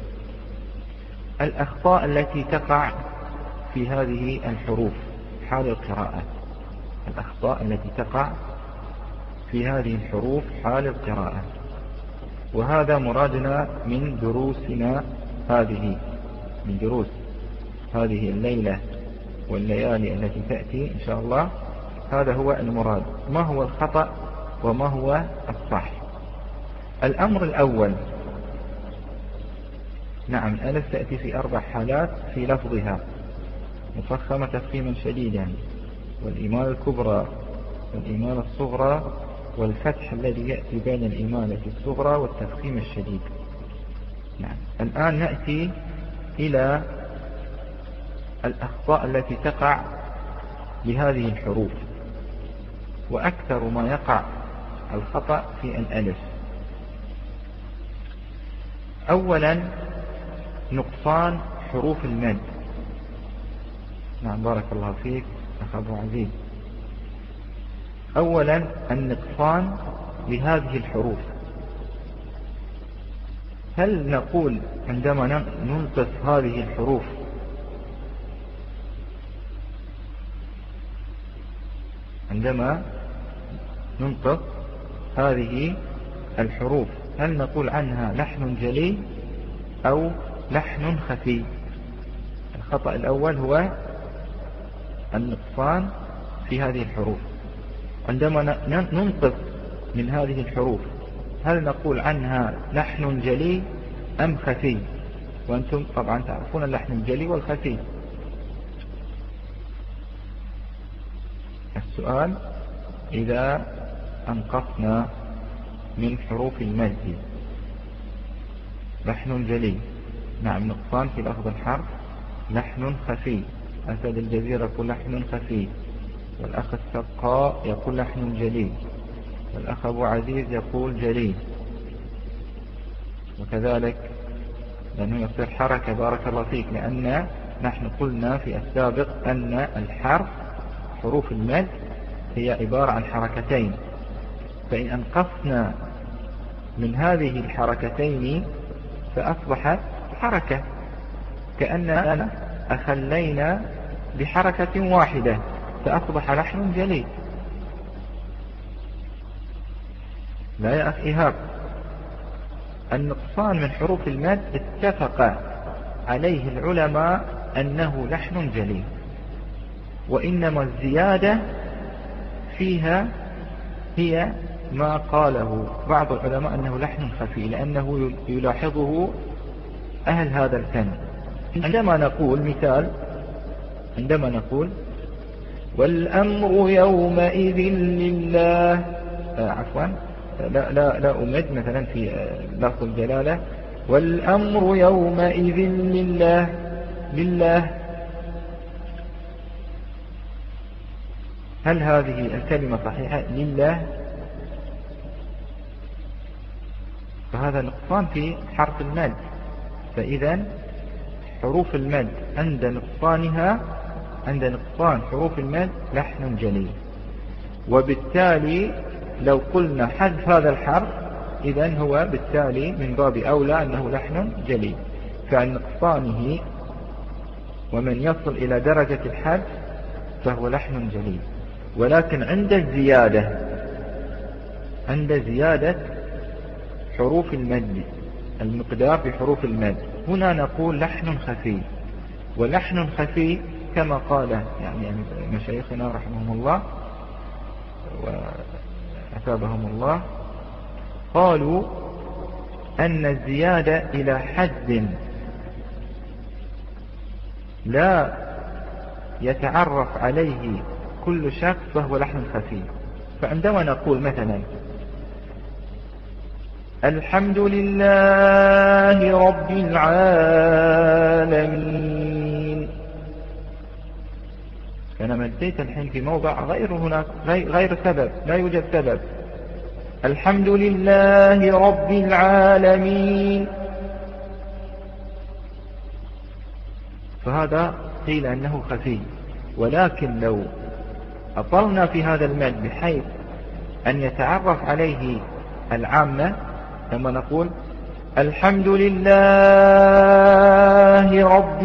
الأخطاء التي تقع في هذه الحروف حال القراءة، الأخطاء التي تقع في هذه الحروف حال القراءة، وهذا مرادنا من دروسنا هذه، من دروس هذه الليلة والليالي التي تأتي إن شاء الله. هذا هو المراد، ما هو الخطأ وما هو الصح. الأمر الأول، نعم الألف تأتي في أربع حالات في لفظها: مفخمة تفخيما شديدا، والإمالة الكبرى، والإمالة الصغرى، والفتح الذي يأتي بين الإمالة الصغرى والتفخيم الشديد. نعم. الآن نأتي إلى الأخطاء التي تقع بهذه الحروف، وأكثر ما يقع الخطأ في الألف. أولا نقصان حروف المد. نعم بارك الله فيك أخ أبو عزيز. أولا النقصان لهذه الحروف. هل نقول عندما ننقص هذه الحروف عندما ننطق هذه الحروف، هل نقول عنها لحن جلي أو لحن خفي؟ الخطأ الأول هو النقصان في هذه الحروف. عندما ننطق من هذه الحروف هل نقول عنها لحن جلي أم خفي؟ وأنتم طبعا تعرفون اللحن الجلي والخفي. السؤال: إذا أنقصنا من حروف المد لحن جلي، نعم، نقصان في لفظ الحرف، لحن خفي. أسد الجزيرة يقول لحن خفي، والأخ السقاء يقول لحن جلي، والأخ أبو عزيز يقول جلي، وكذلك لأنه يصير حركة. بارك الله فيك، لأن نحن قلنا في السابق أن الحرف حروف المد هي عبارة عن حركتين، فإن أنقصنا من هذه الحركتين فأصبحت حركة، كأننا أخلينا بحركة واحدة فأصبح لحن جلي. لا يا أخي إيهاب، النقصان من حروف المد اتفق عليه العلماء أنه لحن جلي، وإنما الزيادة فيها هي ما قاله بعض العلماء أنه لحن خفي، لأنه يلاحظه أهل هذا الفن. عندما نقول مثال، عندما نقول والأمر يومئذ لله، آه عفوا لا, لا, لا أمد مثلا في لفظ الجلالة، والأمر يومئذ لله، لله، هل هذه الكلمة صحيحة؟ لله؟ فهذا نقصان في حرف المد. فإذا حروف المد عند نقصانها، عند نقصان حروف المد لحن جلي، وبالتالي لو قلنا حذف هذا الحرف إذن هو بالتالي من باب أولى أنه لحن جلي. فعن نقصانه ومن يصل إلى درجة الحذف فهو لحن جلي. ولكن عند الزيادة، عند زيادة حروف المد، المقدار في حروف المد، هنا نقول لحن خفي. ولحن خفي كما قال يعني مشايخنا رحمهم الله وأثابهم الله، قالوا أن الزيادة إلى حد لا يتعرف عليه كل شخص فهو لحن خفي. فعندما نقول مثلا الحمد لله رب العالمين، فأنا مديت الحين في موضع غير هناك، غير سبب، لا يوجد سبب. الحمد لله رب العالمين، فهذا قيل أنه خفي. ولكن لو أطلنا في هذا المد بحيث أن يتعرف عليه العامة، لما نقول الحمد لله رب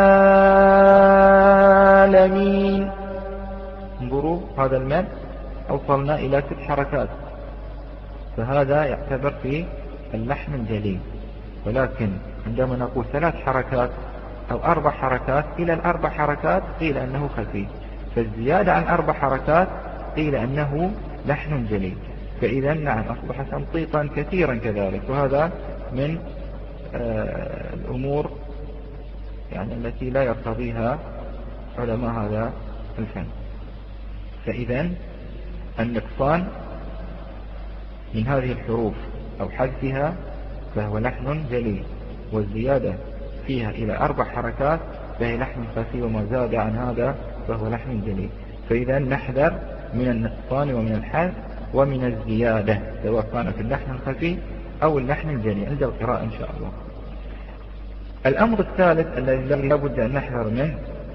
العالمين، انظروا هذا المد أوصلنا إلى ست حركات، فهذا يعتبر في اللحن الجلي. ولكن عندما نقول ثلاث حركات أو أربع حركات، إلى الأربع حركات قيل أنه خفي، فالزيادة عن أربع حركات قيل أنه لحن جلي. فإذا نعم أصبح تمطيطا كثيرا كذلك، وهذا من آه الأمور يعني التي لا يرتضيها علماء هذا الفن. فإذا النقصان من هذه الحروف أو حذفها فهو لحن جلي، والزيادة فيها إلى أربع حركات فهي لحن خفي، وما زاد عن هذا فهو لحن جلي. فإذا نحذر من النقصان ومن الحذف ومن الزيادة، سواء كان في اللحن الخفي أو اللحن الجلي عند القراءة إن شاء الله. الأمر الثالث الذي لا بد أن نحذر منه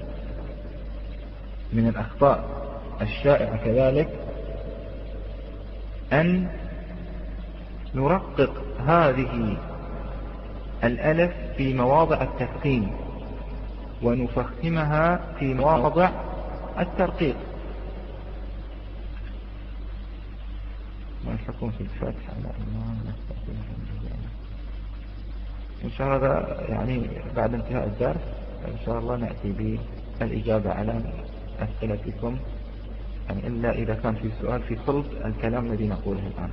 من الأخطاء الشائعة كذلك، أن نرقق هذه الألف في مواضع التفخيم ونفخمها في مواضع الترقيق. والحكم في الفتح على إمام إن شاء الله. يعني بعد انتهاء الدرس إن شاء الله نأتي بالإجابة على أسئلتكم، يعني إلا إذا كان في سؤال في صلب الكلام الذي نقوله الآن.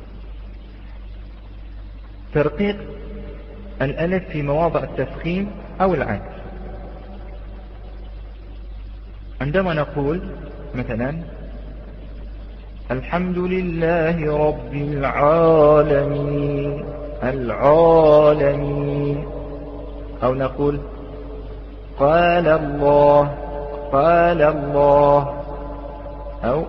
ترقيق الألف في مواضع التفخيم أو العكس. عندما نقول مثلا الحمد لله رب العالمين العالمين، أو نقول قال الله قال الله، أو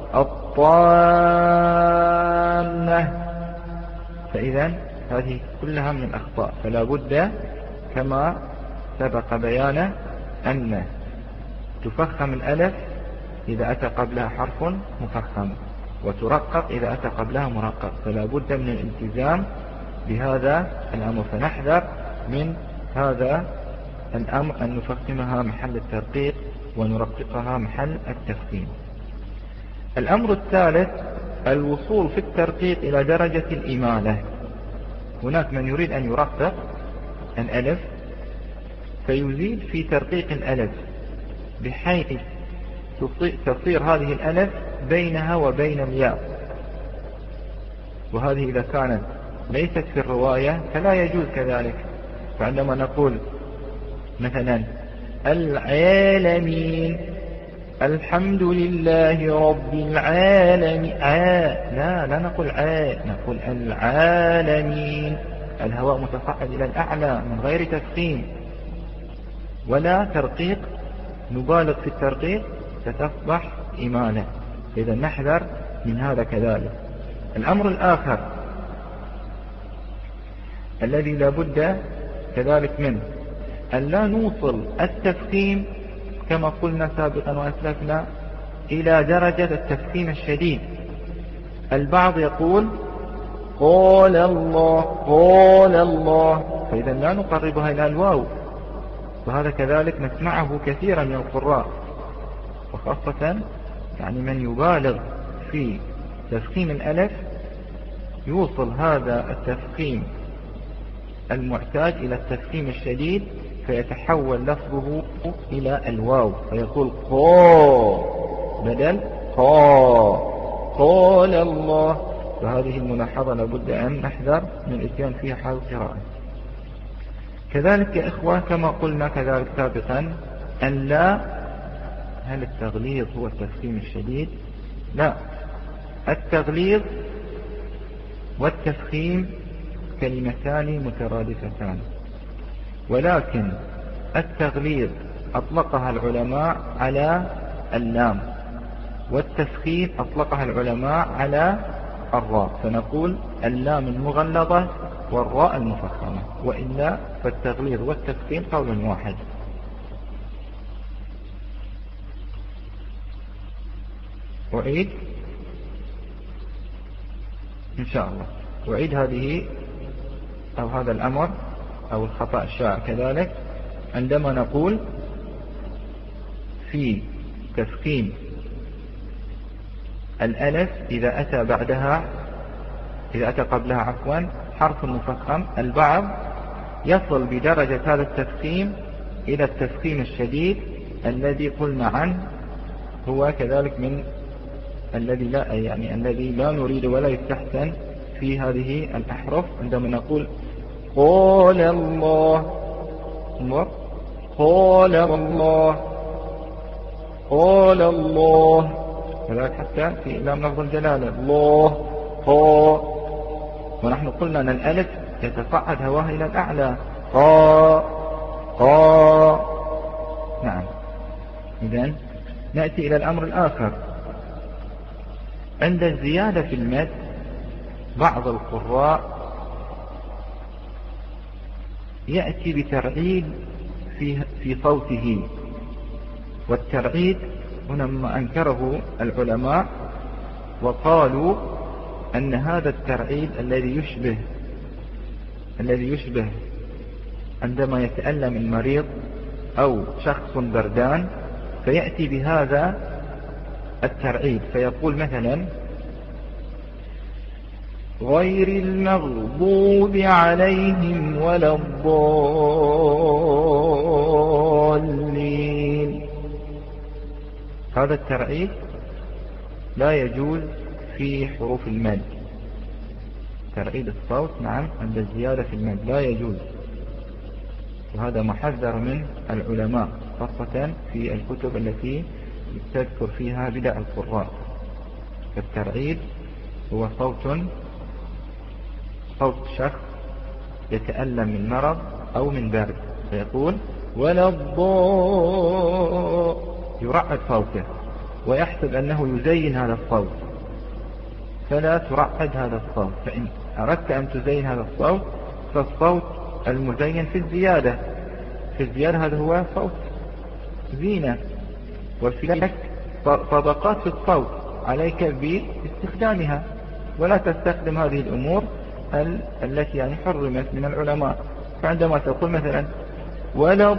الطامة، فإذا هذه كلها من الأخطاء. فلا بد كما سبق بيانه أن تفخم الألف إذا أتى قبلها حرف مفخم، وترقق إذا أتى قبلها مرقق. فلا بد من الالتزام بهذا الأمر، فنحذر من هذا الأمر أن نفخمها محل الترقيق ونرققها محل التفخيم. الأمر الثالث الوصول في الترقيق إلى درجة الإمالة. هناك من يريد أن يرقق الألف فيزيد في ترقيق الألف بحيث تصير هذه الألف بينها وبين الياء، وهذه إذا كانت ليست في الرواية فلا يجوز كذلك. فعندما نقول مثلا العالمين الحمد لله رب العالمين، آه لا لا نقول آه، نقول العالمين، الهواء متصاعد إلى الأعلى من غير تفخيم ولا ترقيق. نبالغ في الترقيق ستصبح إمالة، إذا نحذر من هذا كذلك. الأمر الآخر الذي لا بد كذلك منه أن لا نوصل التفخيم كما قلنا سابقا وأسلفنا إلى درجة التفخيم الشديد. البعض يقول قال الله قال الله، فإذا لا نقربها إلى الواو، وهذا كذلك نسمعه كثيرا من القراء، وخاصة يعني من يبالغ في تفخيم الألف يوصل هذا التفخيم المعتاد إلى التفخيم الشديد، فيتحول لفظه إلى الواو فيقول قا بدل قا قال الله. فهذه الملاحظة لابد أن نحذر من الاتيان فيها حال القراءة. كذلك يا إخوة كما قلنا كذلك سابقا أن لا، هل التغليظ هو التفخيم الشديد؟ لا، التغليظ والتفخيم كلمتان مترادفتان، ولكن التغليظ أطلقها العلماء على اللام، والتفخيم أطلقها العلماء على الراء، فنقول اللام المغلظة والراء المفخمة، وإلا فالتغليظ والتفخيم قول واحد. أعيد إن شاء الله، أعيد هذه أو هذا الأمر أو الخطأ الشائع كذلك عندما نقول في تفخيم الألف إذا أتى بعدها إذا أتى قبلها عفوا حرف مفخم، البعض يصل بدرجة هذا التفخيم إلى التفخيم الشديد الذي قلنا عنه هو كذلك من الذي لا يعني الذي لا نريد ولا يستحسن في هذه الأحرف. عندما نقول قال الله قال الله قال الله، كذلك حتى في لام لفظ الجلالة الله قا، ونحن قلنا أن الألف يتصعد هواها إلى الأعلى قا قا. نعم. إذن نأتي إلى الأمر الآخر. عند الزيادة في المد بعض القراء يأتي بترعيد في في صوته، والترعيد هنا ما أنكره العلماء وقالوا أن هذا الترعيد الذي يشبه الذي يشبه عندما يتألم المريض أو شخص بردان، فيأتي بهذا الترعيد فيقول مثلا غير المغضوب عليهم ولا الضالين. هذا الترعيد لا يجوز في حروف المد. ترعيد الصوت نعم عند الزيادة في المد لا يجوز، وهذا محذر من العلماء خاصة في الكتب التي تذكر فيها بدع القراء. فالترعيد هو صوت صوت شخص يتألم من مرض أو من برد فيقول ولا الضاء، يرعد صوته ويحسب أنه يزين هذا الصوت، فلا ترعد هذا الصوت. فإن أردت أن تزين هذا الصوت فالصوت المزين في الزيادة، في الزيادة هذا هو صوت زينة، وفي لك طبقات في الصوت عليك باستخدامها، ولا تستخدم هذه الأمور التي يعني حرمت من العلماء. فعندما تقول مثلا ولا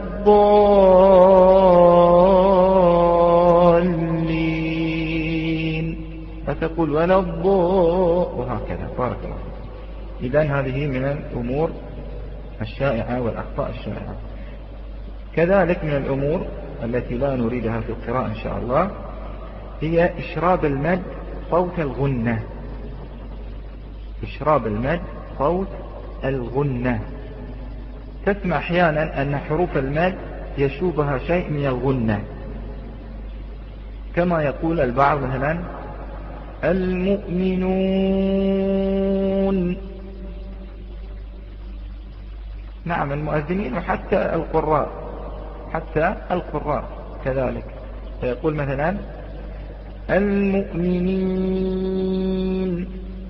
الضالين فتقول ولا الضاء وهكذا. بارك الله. إذن هذه من الأمور الشائعة والأخطاء الشائعة. كذلك من الأمور التي لا نريدها في القراءة إن شاء الله هي إشراب المد صوت الغنة. إشراب المد صوت الغنة. تسمع أحيانا أن حروف المد يشوبها شيء من الغنة، كما يقول البعض مثلا المؤمنون. نعم المؤذنين وحتى القراء، حتى القراء كذلك، فيقول مثلا المؤمنين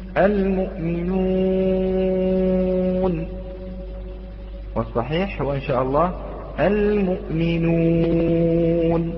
المؤمنون، والصحيح هو إن شاء الله المؤمنون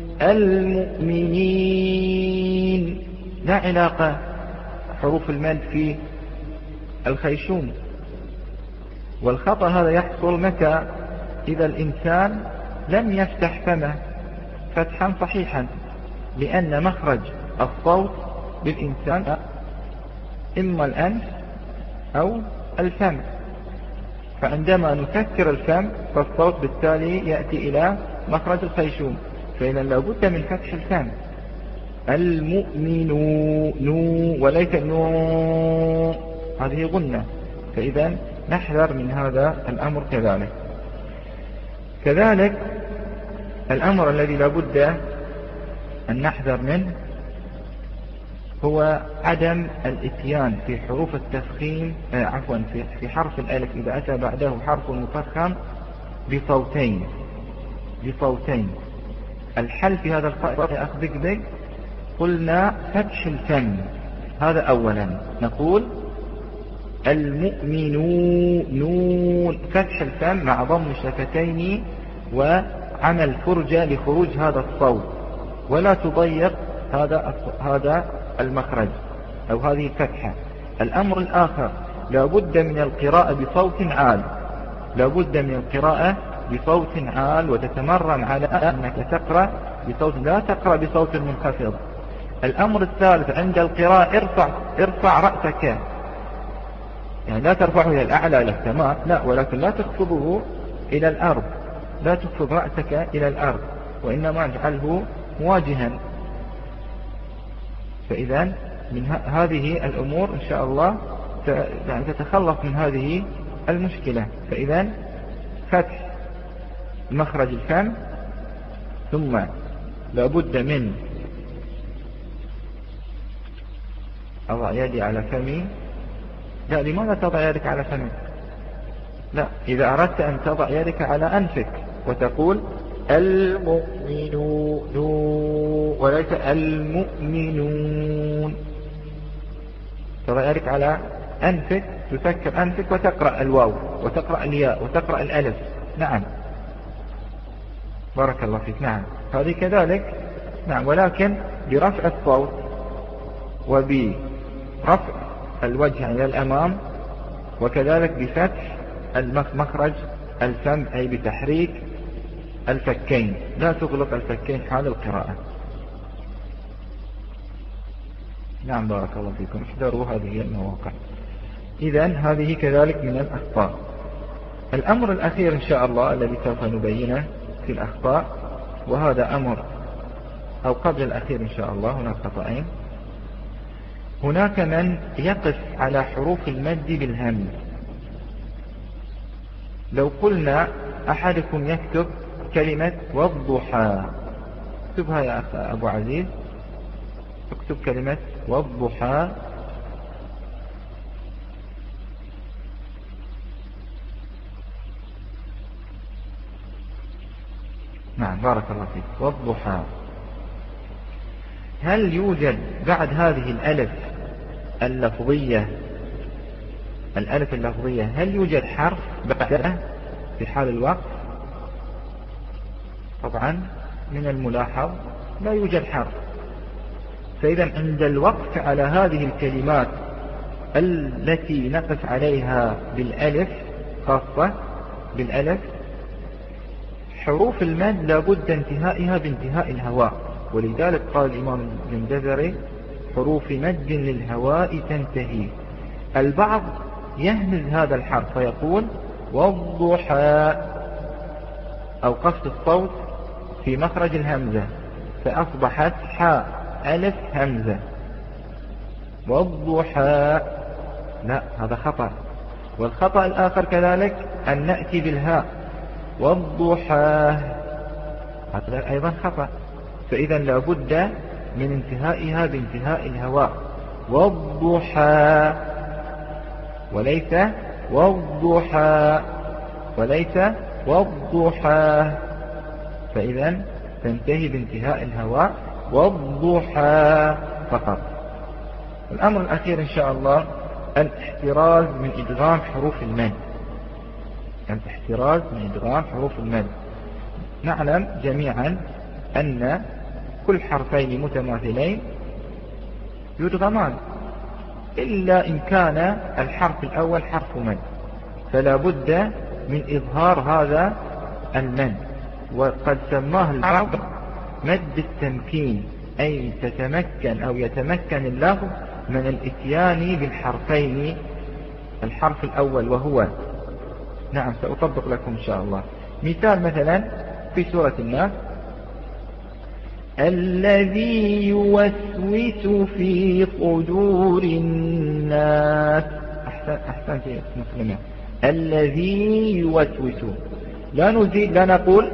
المؤمنين. لا علاقة حروف المد في الخيشوم. والخطأ هذا يحصل متى؟ إذا الإنسان لم يفتح فمه فتحا صحيحا، لأن مخرج الصوت بالإنسان إما الأنف أو الفم، فعندما نكسر الفم فالصوت بالتالي يأتي إلى مخرج الخيشوم، فإذا لابد من فتح الفم. المؤمنون نو وليس نو، هذه غنة، فإذا نحذر من هذا الأمر. كذلك كذلك الأمر الذي لابد أن نحذر منه هو عدم الاتيان في حروف التفخيم آه عفوا في, في حرف الألف إذا أتى بعده حرف مفخم بصوتين بصوتين الحل في هذا القائد يا أخ بك بك قلنا فتح الفم. هذا أولا نقول المؤمنون نون، فتح الفم مع ضم الشفتين وعمل فرجة لخروج هذا الصوت، ولا تضيق هذا هذا المخرج أو هذه الفتحة. الأمر الآخر لابد من القراءة بصوت عال، لابد من القراءة بصوت عال، وتتمرن على أنك تقرأ بصوت، لا تقرأ بصوت منخفض. الأمر الثالث عند القراءة ارفع ارفع رأسك، يعني لا ترفعه إلى الأعلى إلى السماء، لا، ولكن لا تخفضه إلى الأرض، لا تخفض رأسك إلى الأرض، وإنما اجعله مواجها. فإذا من هذه الأمور إن شاء الله يعني تتخلص من هذه المشكلة. فإذا فتح مخرج الفم، ثم لابد من أضع يدي على فمي. لا، لماذا تضع يدك على فمك؟ لا، إذا أردت أن تضع يدك على أنفك وتقول المؤمنون وليس المؤمنون، تضع يدك على أنفك، تسكر أنفك وتقرأ الواو وتقرأ الياء وتقرأ الألف. نعم بارك الله فيك. نعم هذه كذلك. نعم، ولكن برفع الصوت وبرفع الوجه إلى الأمام، وكذلك بفتح المخرج الفم أي بتحريك الفكين، لا تغلق الفكين حال القراءة. نعم بارك الله فيكم، احذروا هذه المواقع. إذن هذه كذلك من الأخطاء. الأمر الأخير إن شاء الله الذي سوف نبينه في الأخطاء، وهذا أمر أو قبل الأخير إن شاء الله، هناك خطأين. هناك من يقف على حروف المد بالهمز. لو قلنا أحدكم يكتب كلمة والضحى، اكتبها يا أخ أبو عزيز، اكتب كلمة والضحى. نعم بارك الله فيك، والضحى. هل يوجد بعد هذه الألف اللفظية الألف اللفظية هل يوجد حرف بعدها في حال الوقف؟ طبعا من الملاحظ لا يوجد حرف. فإذا عند الوقف على هذه الكلمات التي نقف عليها بالألف، خاصة بالألف، حروف المد لابد انتهائها بانتهاء الهواء. ولذلك قال الإمام الجندذري حروف مد للهواء تنتهي. البعض يهمز هذا الحرف فيقول والضحى، أو قصد الصوت في مخرج الهمزة فأصبحت حاء ألف همزة والضحى. لا، هذا خطأ. والخطأ الآخر كذلك أن نأتي بالهاء والضحى، هذا أيضا خطأ. فإذا لابد من انتهائها بانتهاء الهواء، والضحى، وليس والضحى، وليس والضحى. فإذا تنتهي بانتهاء الهواء والضحى فقط. الأمر الأخير إن شاء الله الاحتراز من إدغام حروف المد. الاحتراز من إدغام حروف المد. نعلم جميعا أن كل حرفين متماثلين يدغمان، إلا إن كان الحرف الأول حرف مد، فلا بد من إظهار هذا المد. وقد سماه العرب مد التمكين، أي تتمكن أو يتمكن اللفظ من الاتيان بالحرفين، الحرف الأول وهو، نعم سأطبق لكم إن شاء الله مثال. مثلا في سورة الناس الذي يوسوس في صدور الناس. أحسن أحسنت يا مسلمة. الذي يوسوس، لا نزيد، لا نقول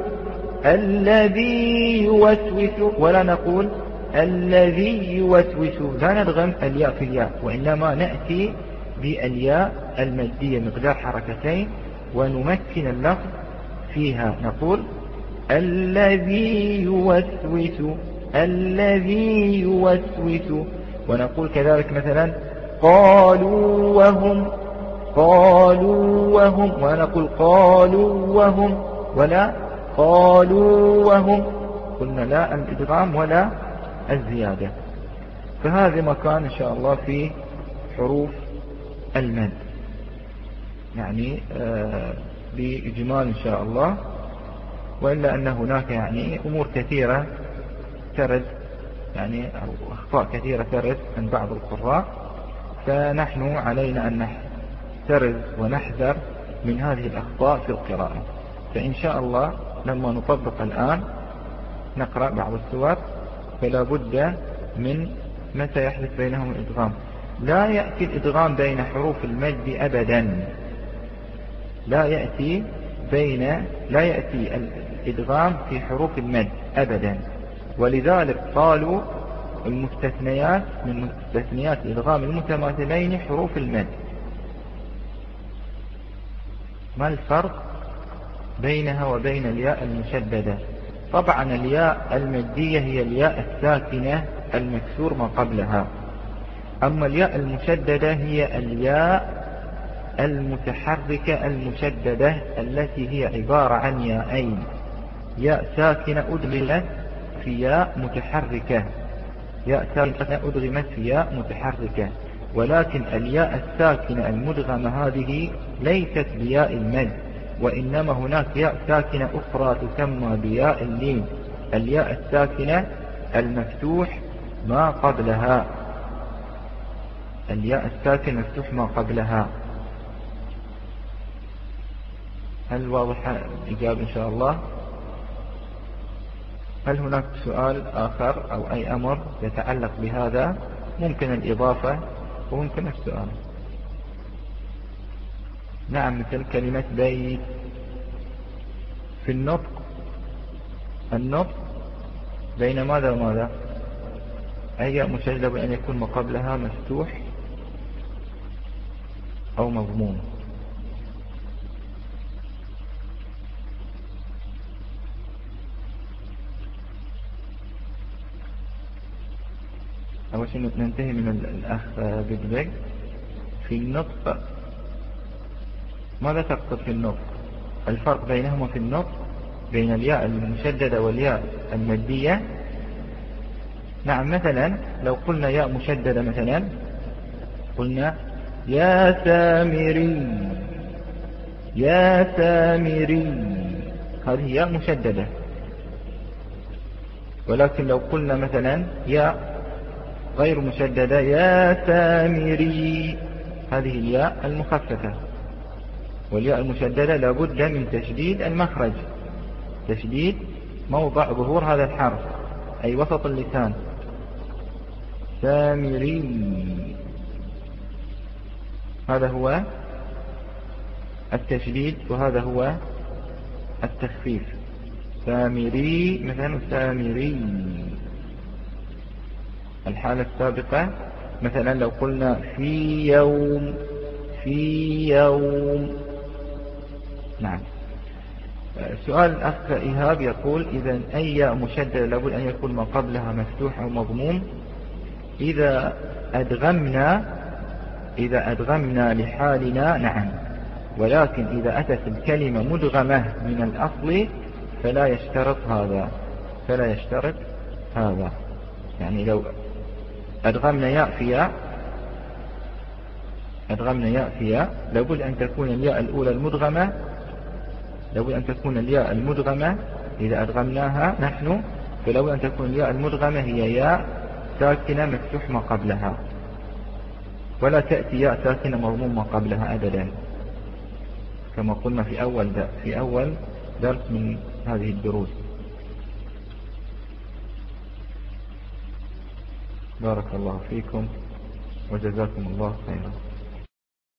الذي يوسوس ولا نقول الذي يوسوس، لا ندغم الياء في الياء، وإنما نأتي بالياء المادية مقدار حركتين ونمكن اللفظ فيها. نقول الذي يوسوس، الذي يوسوس. ونقول كذلك مثلا قالوا وهم، قالوا وهم، ونقول قالوا وهم، ولا قالوا وهم. قلنا لا الإدغام ولا الزيادة. فهذا ما كان إن شاء الله في حروف المد، يعني آه بإجمال إن شاء الله. وإلا أن هناك يعني أمور كثيرة ترد، يعني أو أخطاء كثيرة ترد من بعض القراء، فنحن علينا أن نحترز ونحذر من هذه الأخطاء في القراءة. فإن شاء الله لما نطبق الآن نقرأ بعض السور، فلا بد من متى يحدث بينهم الإدغام. لا يأتي الإدغام بين حروف المد أبدا، لا يأتي بين لا يأتي الإدغام في حروف المد أبدا. ولذلك قالوا المستثنيات من مستثنيات إدغام المتماثلين حروف المد. ما الفرق بينها وبين الياء المشددة؟ طبعا الياء المادية هي الياء الساكنة المكسور ما قبلها، أما الياء المشددة هي الياء المتحركة المشددة التي هي عبارة عن ياءين، ياء ساكنة أدغمت في ياء متحركة، ياء ساكنة أدغمت في ياء متحركة. ولكن الياء الساكنة المدغمة هذه ليست بياء المد، وإنما هناك ياء ساكنة أخرى تسمى بياء اللين، الياء الساكنة المفتوح ما قبلها، الياء الساكن مفتوح ما قبلها. هل واضح الإجابة إن شاء الله؟ هل هناك سؤال آخر أو أي أمر يتعلق بهذا؟ ممكن الإضافة وممكن السؤال. نعم، مثل كلمة بيت. في النطق، النطق بين ماذا وماذا؟ أي مشددة بأن يكون ما قبلها مفتوح أو مضموم. أول شيء ننتهي من الأخ بيج. في النطق ماذا تقصد في النطق؟ الفرق بينهما في النطق بين الياء المشددة والياء المادية. نعم، مثلا لو قلنا ياء مشددة، مثلا قلنا يا سامري، يا سامري، هذه ياء مشددة. ولكن لو قلنا مثلا ياء غير مشددة، يا سامري، هذه الياء المخففة. والياء المشددة لابد من تشديد المخرج، تشديد موضع ظهور هذا الحرف، أي وسط اللسان. سامري، هذا هو التشديد وهذا هو التخفيف. سامري مثلا، سامري. الحالة السابقة مثلا لو قلنا في يوم، في يوم. نعم. سؤال الأخ إيهاب يقول إذا أي ياء مشددة لابد أن يكون ما قبلها مفتوح أو مضموم. إذا أدغمنا إذا أدغمنا لحالنا نعم، ولكن إذا أتت الكلمة مدغمة من الأصل فلا يشترط هذا، فلا يشترط هذا. يعني لو أدغمنا ياء في ياء، أدغمنا ياء في ياء، لابد أن تكون الياء الأولى المدغمة، لابد أن تكون الياء المدغمة إذا أدغمناها نحن، فلابد أن تكون الياء المدغمة هي ياء ساكنة مفتوح ما قبلها، ولا تأتي ياء ساكنة مضموم ما قبلها أبدا، كما قلنا في أول في أول درس من هذه الدروس. بارك الله فيكم وجزاكم الله خيرا.